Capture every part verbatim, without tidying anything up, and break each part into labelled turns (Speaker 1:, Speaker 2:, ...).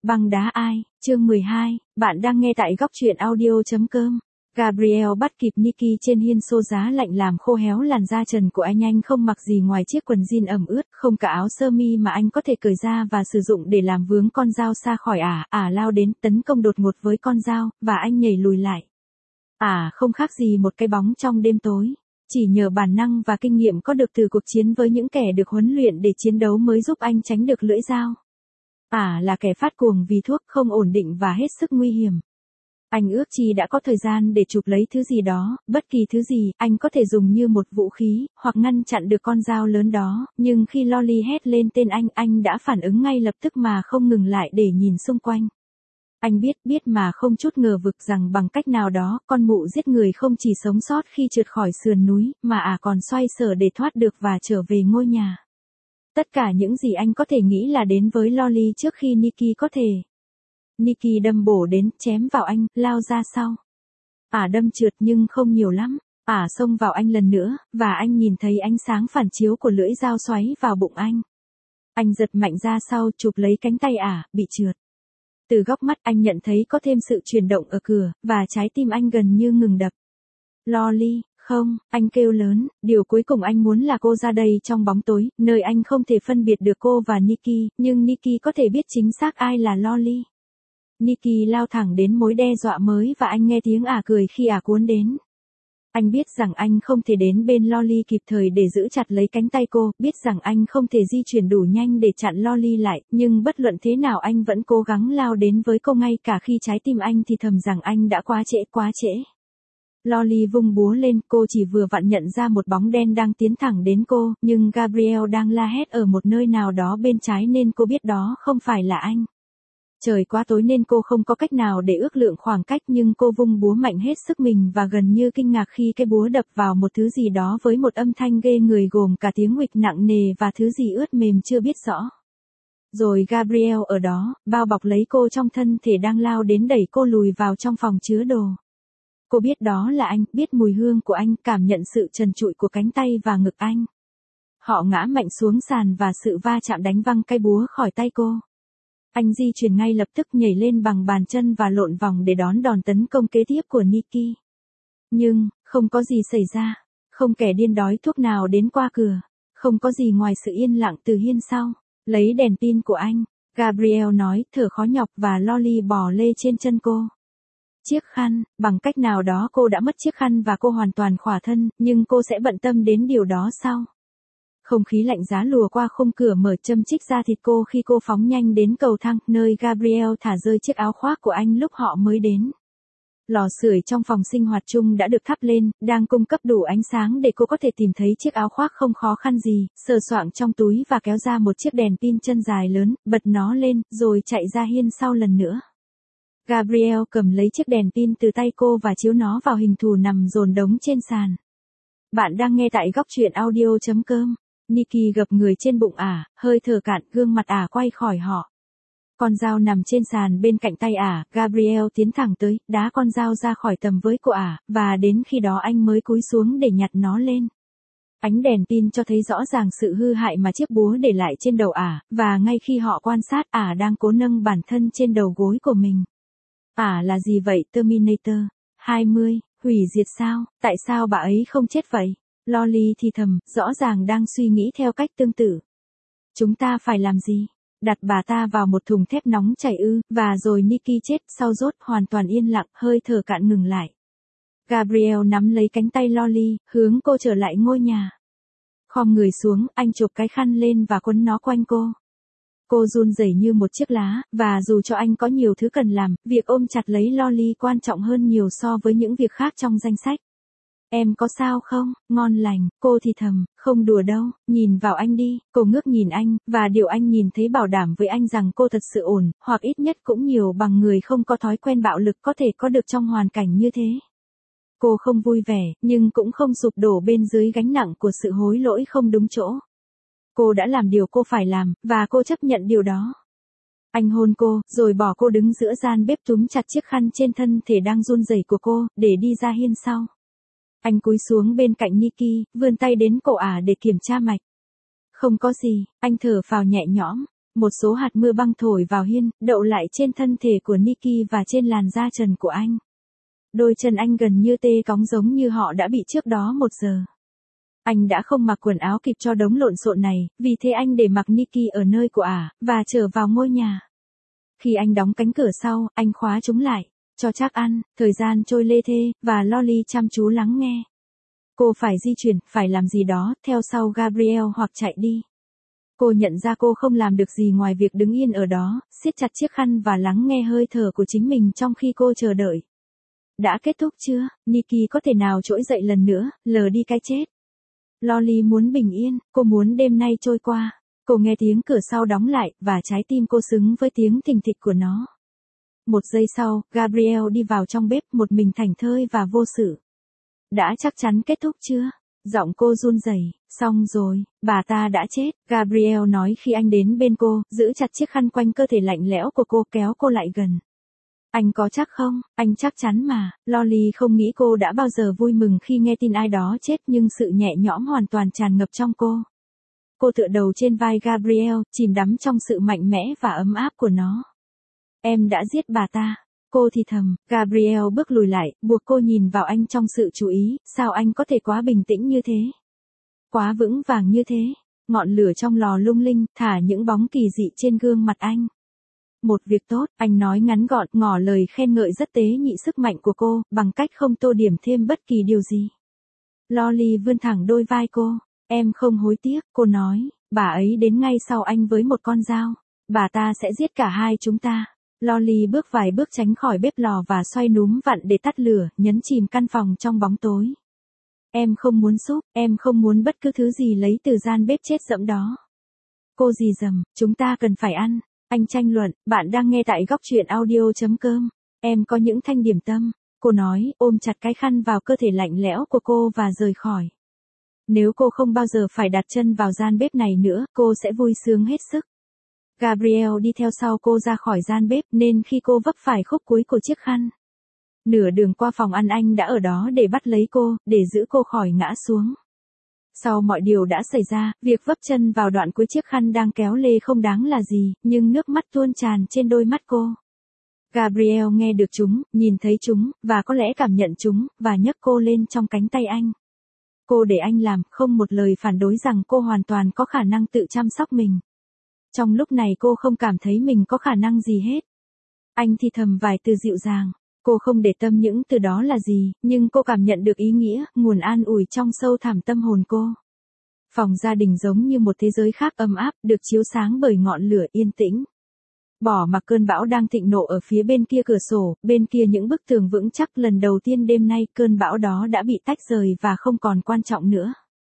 Speaker 1: Băng đá ai, chương mười hai, bạn đang nghe tại góc truyện audio.com. Gabriel bắt kịp Nikki trên hiên xô giá lạnh làm khô héo làn da trần của anh. Anh không mặc gì ngoài chiếc quần jean ẩm ướt, không cả áo sơ mi mà anh có thể cởi ra và sử dụng để làm vướng con dao xa khỏi ả. Ả lao đến, tấn công đột ngột với con dao, và anh nhảy lùi lại. Ả không khác gì một cái bóng trong đêm tối. Chỉ nhờ bản năng và kinh nghiệm có được từ cuộc chiến với những kẻ được huấn luyện để chiến đấu mới giúp anh tránh được lưỡi dao. Ả là kẻ phát cuồng vì thuốc, không ổn định và hết sức nguy hiểm. Anh ước chi đã có thời gian để chụp lấy thứ gì đó, bất kỳ thứ gì, anh có thể dùng như một vũ khí, hoặc ngăn chặn được con dao lớn đó, nhưng khi Lolly hét lên tên anh, anh đã phản ứng ngay lập tức mà không ngừng lại để nhìn xung quanh. Anh biết, biết mà không chút ngờ vực rằng bằng cách nào đó, con mụ giết người không chỉ sống sót khi trượt khỏi sườn núi, mà ả còn xoay sở để thoát được và trở về ngôi nhà. Tất cả những gì anh có thể nghĩ là đến với Lolly trước khi Nikki có thể. Nikki đâm bổ đến, chém vào anh, lao ra sau. Ả đâm trượt nhưng không nhiều lắm. Ả xông vào anh lần nữa, và anh nhìn thấy ánh sáng phản chiếu của lưỡi dao xoáy vào bụng anh. Anh giật mạnh ra sau, chụp lấy cánh tay Ả, bị trượt. Từ góc mắt anh nhận thấy có thêm sự chuyển động ở cửa, và trái tim anh gần như ngừng đập. Lolly, không, anh kêu lớn, điều cuối cùng anh muốn là cô ra đây trong bóng tối, nơi anh không thể phân biệt được cô và Nikki, nhưng Nikki có thể biết chính xác ai là Lolly. Nikki lao thẳng đến mối đe dọa mới và anh nghe tiếng Ả cười khi Ả cuốn đến. Anh biết rằng anh không thể đến bên Lolly kịp thời để giữ chặt lấy cánh tay cô, biết rằng anh không thể di chuyển đủ nhanh để chặn Lolly lại, nhưng bất luận thế nào anh vẫn cố gắng lao đến với cô ngay cả khi trái tim anh thì thầm rằng anh đã quá trễ, quá trễ. Lolly vung búa lên, cô chỉ vừa vặn nhận ra một bóng đen đang tiến thẳng đến cô, nhưng Gabriel đang la hét ở một nơi nào đó bên trái nên cô biết đó không phải là anh. Trời quá tối nên cô không có cách nào để ước lượng khoảng cách, nhưng cô vung búa mạnh hết sức mình và gần như kinh ngạc khi cái búa đập vào một thứ gì đó với một âm thanh ghê người gồm cả tiếng huỵch nặng nề và thứ gì ướt mềm chưa biết rõ. Rồi Gabriel ở đó, bao bọc lấy cô trong thân thể đang lao đến đẩy cô lùi vào trong phòng chứa đồ. Cô biết đó là anh, biết mùi hương của anh, cảm nhận sự trần trụi của cánh tay và ngực anh. Họ ngã mạnh xuống sàn và sự va chạm đánh văng cây búa khỏi tay cô. Anh di chuyển ngay lập tức, nhảy lên bằng bàn chân và lộn vòng để đón đòn tấn công kế tiếp của Nikki. Nhưng, không có gì xảy ra. Không kẻ điên đói thuốc nào đến qua cửa. Không có gì ngoài sự yên lặng từ hiên sau. Lấy đèn pin của anh, Gabriel nói, thở khó nhọc, và Lolly bò lê trên chân cô. Chiếc khăn, bằng cách nào đó cô đã mất chiếc khăn và cô hoàn toàn khỏa thân, nhưng cô sẽ bận tâm đến điều đó sau. Không khí lạnh giá lùa qua khung cửa mở châm chích da thịt cô khi cô phóng nhanh đến cầu thang, nơi Gabriel thả rơi chiếc áo khoác của anh lúc họ mới đến. Lò sưởi trong phòng sinh hoạt chung đã được thắp lên, đang cung cấp đủ ánh sáng để cô có thể tìm thấy chiếc áo khoác không khó khăn gì, sờ soạng trong túi và kéo ra một chiếc đèn pin chân dài lớn, bật nó lên, rồi chạy ra hiên sau lần nữa. Gabriel cầm lấy chiếc đèn pin từ tay cô và chiếu nó vào hình thù nằm dồn đống trên sàn. Bạn đang nghe tại góc truyện audio.com. Nikki gập người trên bụng Ả, hơi thở cạn, gương mặt Ả quay khỏi họ. Con dao nằm trên sàn bên cạnh tay Ả, Gabriel tiến thẳng tới, đá con dao ra khỏi tầm với của Ả, và đến khi đó anh mới cúi xuống để nhặt nó lên. Ánh đèn pin cho thấy rõ ràng sự hư hại mà chiếc búa để lại trên đầu Ả, và ngay khi họ quan sát, Ả đang cố nâng bản thân trên đầu gối của mình. Ả là gì vậy, Terminator? hai mươi, hủy diệt sao? Tại sao bà ấy không chết vậy? Lolly thì thầm, rõ ràng đang suy nghĩ theo cách tương tự. Chúng ta phải làm gì? Đặt bà ta vào một thùng thép nóng chảy ư, và rồi Nikki chết, sau rốt, hoàn toàn yên lặng, hơi thở cạn ngừng lại. Gabriel nắm lấy cánh tay Lolly, hướng cô trở lại ngôi nhà. Khom người xuống, anh chụp cái khăn lên và quấn nó quanh cô. Cô run rẩy như một chiếc lá, và dù cho anh có nhiều thứ cần làm, việc ôm chặt lấy Lolly quan trọng hơn nhiều so với những việc khác trong danh sách. Em có sao không? Ngon lành, cô thì thầm, không đùa đâu, nhìn vào anh đi. Cô ngước nhìn anh, và điều anh nhìn thấy bảo đảm với anh rằng cô thật sự ổn, hoặc ít nhất cũng nhiều bằng người không có thói quen bạo lực có thể có được trong hoàn cảnh như thế. Cô không vui vẻ, nhưng cũng không sụp đổ bên dưới gánh nặng của sự hối lỗi không đúng chỗ. Cô đã làm điều cô phải làm, và cô chấp nhận điều đó. Anh hôn cô, rồi bỏ cô đứng giữa gian bếp túm chặt chiếc khăn trên thân thể đang run rẩy của cô, để đi ra hiên sau. Anh cúi xuống bên cạnh Nikki, vươn tay đến cổ Ả để kiểm tra mạch. Không có gì, anh thở phào nhẹ nhõm. Một số hạt mưa băng thổi vào hiên, đậu lại trên thân thể của Nikki và trên làn da trần của anh. Đôi chân anh gần như tê cóng giống như họ đã bị trước đó một giờ. Anh đã không mặc quần áo kịp cho đống lộn xộn này, vì thế anh để mặc Nikki ở nơi của ả, và trở vào ngôi nhà. Khi anh đóng cánh cửa sau, anh khóa chúng lại, cho chắc ăn, thời gian trôi lê thê, và Lolly chăm chú lắng nghe. Cô phải di chuyển, phải làm gì đó, theo sau Gabriel hoặc chạy đi. Cô nhận ra cô không làm được gì ngoài việc đứng yên ở đó, siết chặt chiếc khăn và lắng nghe hơi thở của chính mình trong khi cô chờ đợi. Đã kết thúc chưa? Nikki có thể nào trỗi dậy lần nữa, lờ đi cái chết? Lolly muốn bình yên, cô muốn đêm nay trôi qua. Cô nghe tiếng cửa sau đóng lại, và trái tim cô xứng với tiếng thình thịch của nó. Một giây sau, Gabriel đi vào trong bếp một mình thảnh thơi và vô sự. Đã chắc chắn kết thúc chưa? Giọng cô run rẩy. Xong rồi, bà ta đã chết, Gabriel nói khi anh đến bên cô, giữ chặt chiếc khăn quanh cơ thể lạnh lẽo của cô, kéo cô lại gần. Anh có chắc không? Anh chắc chắn mà. Lolly không nghĩ cô đã bao giờ vui mừng khi nghe tin ai đó chết, nhưng sự nhẹ nhõm hoàn toàn tràn ngập trong cô. Cô tựa đầu trên vai Gabriel, chìm đắm trong sự mạnh mẽ và ấm áp của nó. Em đã giết bà ta. Cô thì thầm. Gabriel bước lùi lại, buộc cô nhìn vào anh trong sự chú ý. Sao anh có thể quá bình tĩnh như thế? Quá vững vàng như thế. Ngọn lửa trong lò lung linh, thả những bóng kỳ dị trên gương mặt anh. Một việc tốt, anh nói ngắn gọn, ngỏ lời khen ngợi rất tế nhị sức mạnh của cô, bằng cách không tô điểm thêm bất kỳ điều gì. Lolly vươn thẳng đôi vai cô. Em không hối tiếc, cô nói, bà ấy đến ngay sau anh với một con dao. Bà ta sẽ giết cả hai chúng ta. Lolly bước vài bước tránh khỏi bếp lò và xoay núm vặn để tắt lửa, nhấn chìm căn phòng trong bóng tối. Em không muốn súp, em không muốn bất cứ thứ gì lấy từ gian bếp chết dẫm đó. Cô dì dầm, chúng ta cần phải ăn. Anh tranh luận, bạn đang nghe tại góc truyện audio chấm com. Em có những thanh điểm tâm, cô nói, ôm chặt cái khăn vào cơ thể lạnh lẽo của cô và rời khỏi. Nếu cô không bao giờ phải đặt chân vào gian bếp này nữa, cô sẽ vui sướng hết sức. Gabriel đi theo sau cô ra khỏi gian bếp, nên khi cô vấp phải khúc cuối của chiếc khăn. Nửa đường qua phòng ăn anh đã ở đó để bắt lấy cô, để giữ cô khỏi ngã xuống. Sau mọi điều đã xảy ra, việc vấp chân vào đoạn cuối chiếc khăn đang kéo lê không đáng là gì, nhưng nước mắt tuôn tràn trên đôi mắt cô. Gabriel nghe được chúng, nhìn thấy chúng, và có lẽ cảm nhận chúng, và nhấc cô lên trong cánh tay anh. Cô để anh làm, không một lời phản đối rằng cô hoàn toàn có khả năng tự chăm sóc mình. Trong lúc này cô không cảm thấy mình có khả năng gì hết. Anh thì thầm vài từ dịu dàng. Cô không để tâm những từ đó là gì, nhưng cô cảm nhận được ý nghĩa, nguồn an ủi trong sâu thẳm tâm hồn cô. Phòng gia đình giống như một thế giới khác ấm áp, được chiếu sáng bởi ngọn lửa yên tĩnh. Bỏ mặc cơn bão đang thịnh nộ ở phía bên kia cửa sổ, bên kia những bức tường vững chắc. Lần đầu tiên đêm nay, cơn bão đó đã bị tách rời và không còn quan trọng nữa.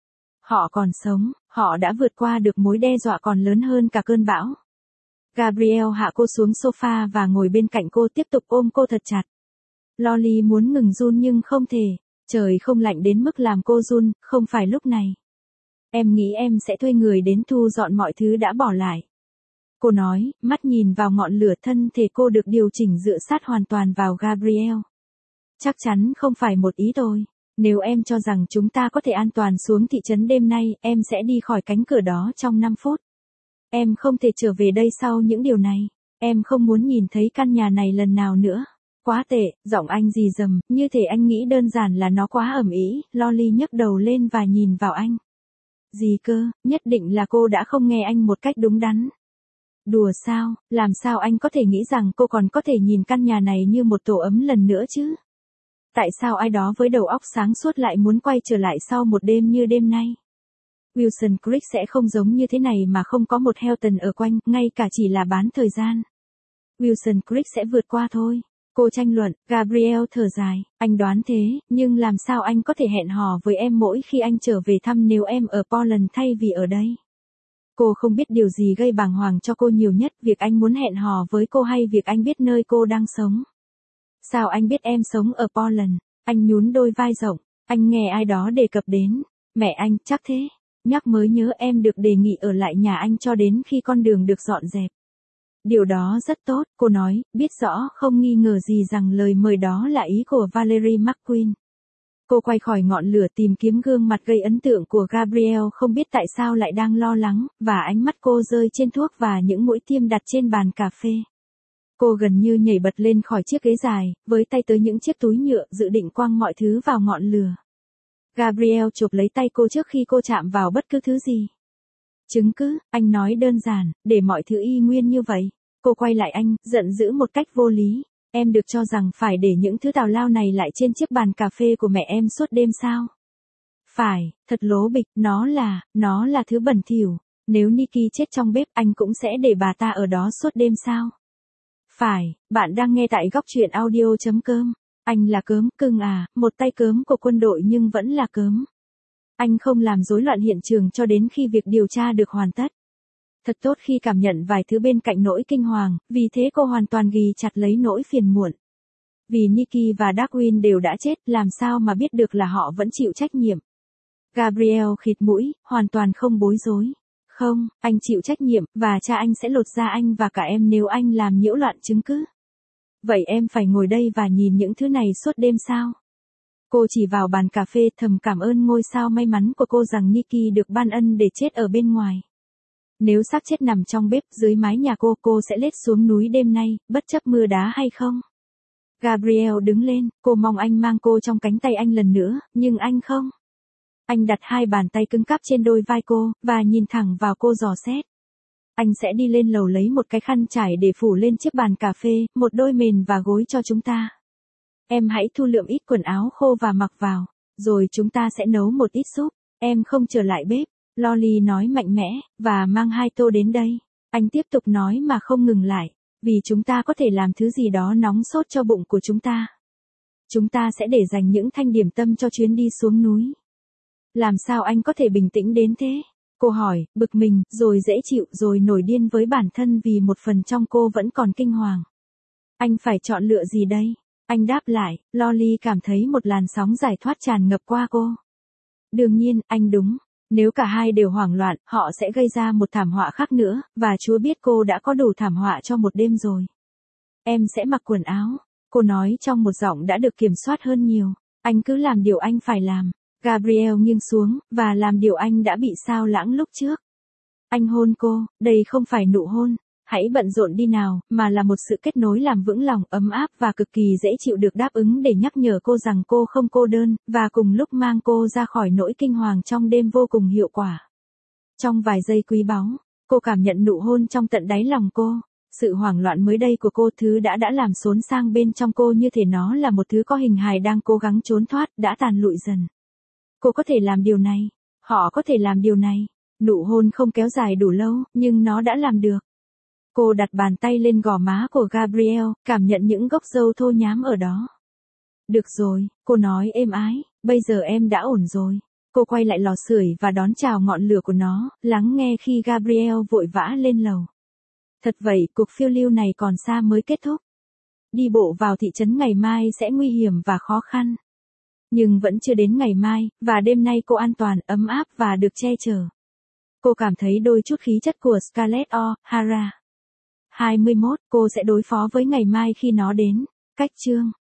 Speaker 1: Họ còn sống, họ đã vượt qua được mối đe dọa còn lớn hơn cả cơn bão. Gabriel hạ cô xuống sofa và ngồi bên cạnh cô, tiếp tục ôm cô thật chặt. Lolly muốn ngừng run nhưng không thể. Trời không lạnh đến mức làm cô run, không phải lúc này. Em nghĩ em sẽ thuê người đến thu dọn mọi thứ đã bỏ lại. Cô nói, mắt nhìn vào ngọn lửa. Thân thể cô được điều chỉnh dựa sát hoàn toàn vào Gabriel. Chắc chắn không phải một ý thôi. Nếu em cho rằng chúng ta có thể an toàn xuống thị trấn đêm nay, em sẽ đi khỏi cánh cửa đó trong năm phút. Em không thể trở về đây sau những điều này. Em không muốn nhìn thấy căn nhà này lần nào nữa. Quá tệ, giọng anh rì rầm, như thể anh nghĩ đơn giản là nó quá ầm ĩ. Lolly nhấc đầu lên và nhìn vào anh. Gì cơ, nhất định là cô đã không nghe anh một cách đúng đắn. Đùa sao, làm sao anh có thể nghĩ rằng cô còn có thể nhìn căn nhà này như một tổ ấm lần nữa chứ? Tại sao ai đó với đầu óc sáng suốt lại muốn quay trở lại sau một đêm như đêm nay? Wilson Creek sẽ không giống như thế này mà không có một Hilton ở quanh, ngay cả chỉ là bán thời gian. Wilson Creek sẽ vượt qua thôi. Cô tranh luận. Gabriel thở dài. Anh đoán thế, nhưng làm sao anh có thể hẹn hò với em mỗi khi anh trở về thăm nếu em ở Portland thay vì ở đây? Cô không biết điều gì gây bàng hoàng cho cô nhiều nhất, việc anh muốn hẹn hò với cô hay việc anh biết nơi cô đang sống. Sao anh biết em sống ở Portland? Anh nhún đôi vai rộng. Anh nghe ai đó đề cập đến. Mẹ anh, chắc thế. Nhắc mới nhớ em được đề nghị ở lại nhà anh cho đến khi con đường được dọn dẹp. Điều đó rất tốt, cô nói, biết rõ không nghi ngờ gì rằng lời mời đó là ý của Valerie McQueen. Cô quay khỏi ngọn lửa tìm kiếm gương mặt gây ấn tượng của Gabriel không biết tại sao lại đang lo lắng, và ánh mắt cô rơi trên thuốc và những mũi tiêm đặt trên bàn cà phê. Cô gần như nhảy bật lên khỏi chiếc ghế dài, với tay tới những chiếc túi nhựa dự định quăng mọi thứ vào ngọn lửa. Gabriel chộp lấy tay cô trước khi cô chạm vào bất cứ thứ gì. Chứng cứ, anh nói đơn giản, để mọi thứ y nguyên như vậy. Cô quay lại anh, giận dữ một cách vô lý. Em được cho rằng phải để những thứ tào lao này lại trên chiếc bàn cà phê của mẹ em suốt đêm sao? Phải, thật lố bịch, nó là, nó là thứ bẩn thỉu. Nếu Nikki chết trong bếp anh cũng sẽ để bà ta ở đó suốt đêm sao? Phải, bạn đang nghe tại góc truyện audio chấm com. Anh là cớm, cưng à, một tay cớm của quân đội nhưng vẫn là cớm. Anh không làm rối loạn hiện trường cho đến khi việc điều tra được hoàn tất. Thật tốt khi cảm nhận vài thứ bên cạnh nỗi kinh hoàng, vì thế cô hoàn toàn ghì chặt lấy nỗi phiền muộn. Vì Nikki và Darwin đều đã chết, làm sao mà biết được là họ vẫn chịu trách nhiệm. Gabriel khịt mũi, hoàn toàn không bối rối. Không, anh chịu trách nhiệm, và cha anh sẽ lột da anh và cả em nếu anh làm nhiễu loạn chứng cứ. Vậy em phải ngồi đây và nhìn những thứ này suốt đêm sao? Cô chỉ vào bàn cà phê thầm cảm ơn ngôi sao may mắn của cô rằng Nikki được ban ân để chết ở bên ngoài. Nếu xác chết nằm trong bếp dưới mái nhà cô, cô sẽ lết xuống núi đêm nay, bất chấp mưa đá hay không? Gabriel đứng lên, cô mong anh mang cô trong cánh tay anh lần nữa, nhưng anh không. Anh đặt hai bàn tay cứng cáp trên đôi vai cô, và nhìn thẳng vào cô dò xét. Anh sẽ đi lên lầu lấy một cái khăn trải để phủ lên chiếc bàn cà phê, một đôi mền và gối cho chúng ta. Em hãy thu lượm ít quần áo khô và mặc vào, rồi chúng ta sẽ nấu một ít súp. Em không trở lại bếp, Lolly nói mạnh mẽ, và mang hai tô đến đây. Anh tiếp tục nói mà không ngừng lại, vì chúng ta có thể làm thứ gì đó nóng sốt cho bụng của chúng ta. Chúng ta sẽ để dành những thanh điểm tâm cho chuyến đi xuống núi. Làm sao anh có thể bình tĩnh đến thế? Cô hỏi, bực mình, rồi dễ chịu, rồi nổi điên với bản thân vì một phần trong cô vẫn còn kinh hoàng. Anh phải chọn lựa gì đây? Anh đáp lại, Lolly cảm thấy một làn sóng giải thoát tràn ngập qua cô. Đương nhiên, anh đúng. Nếu cả hai đều hoảng loạn, họ sẽ gây ra một thảm họa khác nữa, và Chúa biết cô đã có đủ thảm họa cho một đêm rồi. Em sẽ mặc quần áo. Cô nói trong một giọng đã được kiểm soát hơn nhiều. Anh cứ làm điều anh phải làm. Gabriel nghiêng xuống, và làm điều anh đã bị sao lãng lúc trước. Anh hôn cô, đây không phải nụ hôn, hãy bận rộn đi nào, mà là một sự kết nối làm vững lòng, ấm áp và cực kỳ dễ chịu được đáp ứng để nhắc nhở cô rằng cô không cô đơn, và cùng lúc mang cô ra khỏi nỗi kinh hoàng trong đêm vô cùng hiệu quả. Trong vài giây quý báu, cô cảm nhận nụ hôn trong tận đáy lòng cô. Sự hoảng loạn mới đây của cô, thứ đã đã làm xốn sang bên trong cô như thể nó là một thứ có hình hài đang cố gắng trốn thoát, đã tàn lụi dần. Cô có thể làm điều này. Họ có thể làm điều này. Nụ hôn không kéo dài đủ lâu, nhưng nó đã làm được. Cô đặt bàn tay lên gò má của Gabriel, cảm nhận những gốc râu thô nhám ở đó. Được rồi, cô nói êm ái, bây giờ em đã ổn rồi. Cô quay lại lò sưởi và đón chào ngọn lửa của nó, lắng nghe khi Gabriel vội vã lên lầu. Thật vậy, cuộc phiêu lưu này còn xa mới kết thúc. Đi bộ vào thị trấn ngày mai sẽ nguy hiểm và khó khăn. Nhưng vẫn chưa đến ngày mai, và đêm nay cô an toàn, ấm áp và được che chở. Cô cảm thấy đôi chút khí chất của Scarlett O'Hara. hai mươi mốt, cô sẽ đối phó với ngày mai khi nó đến. Cách chương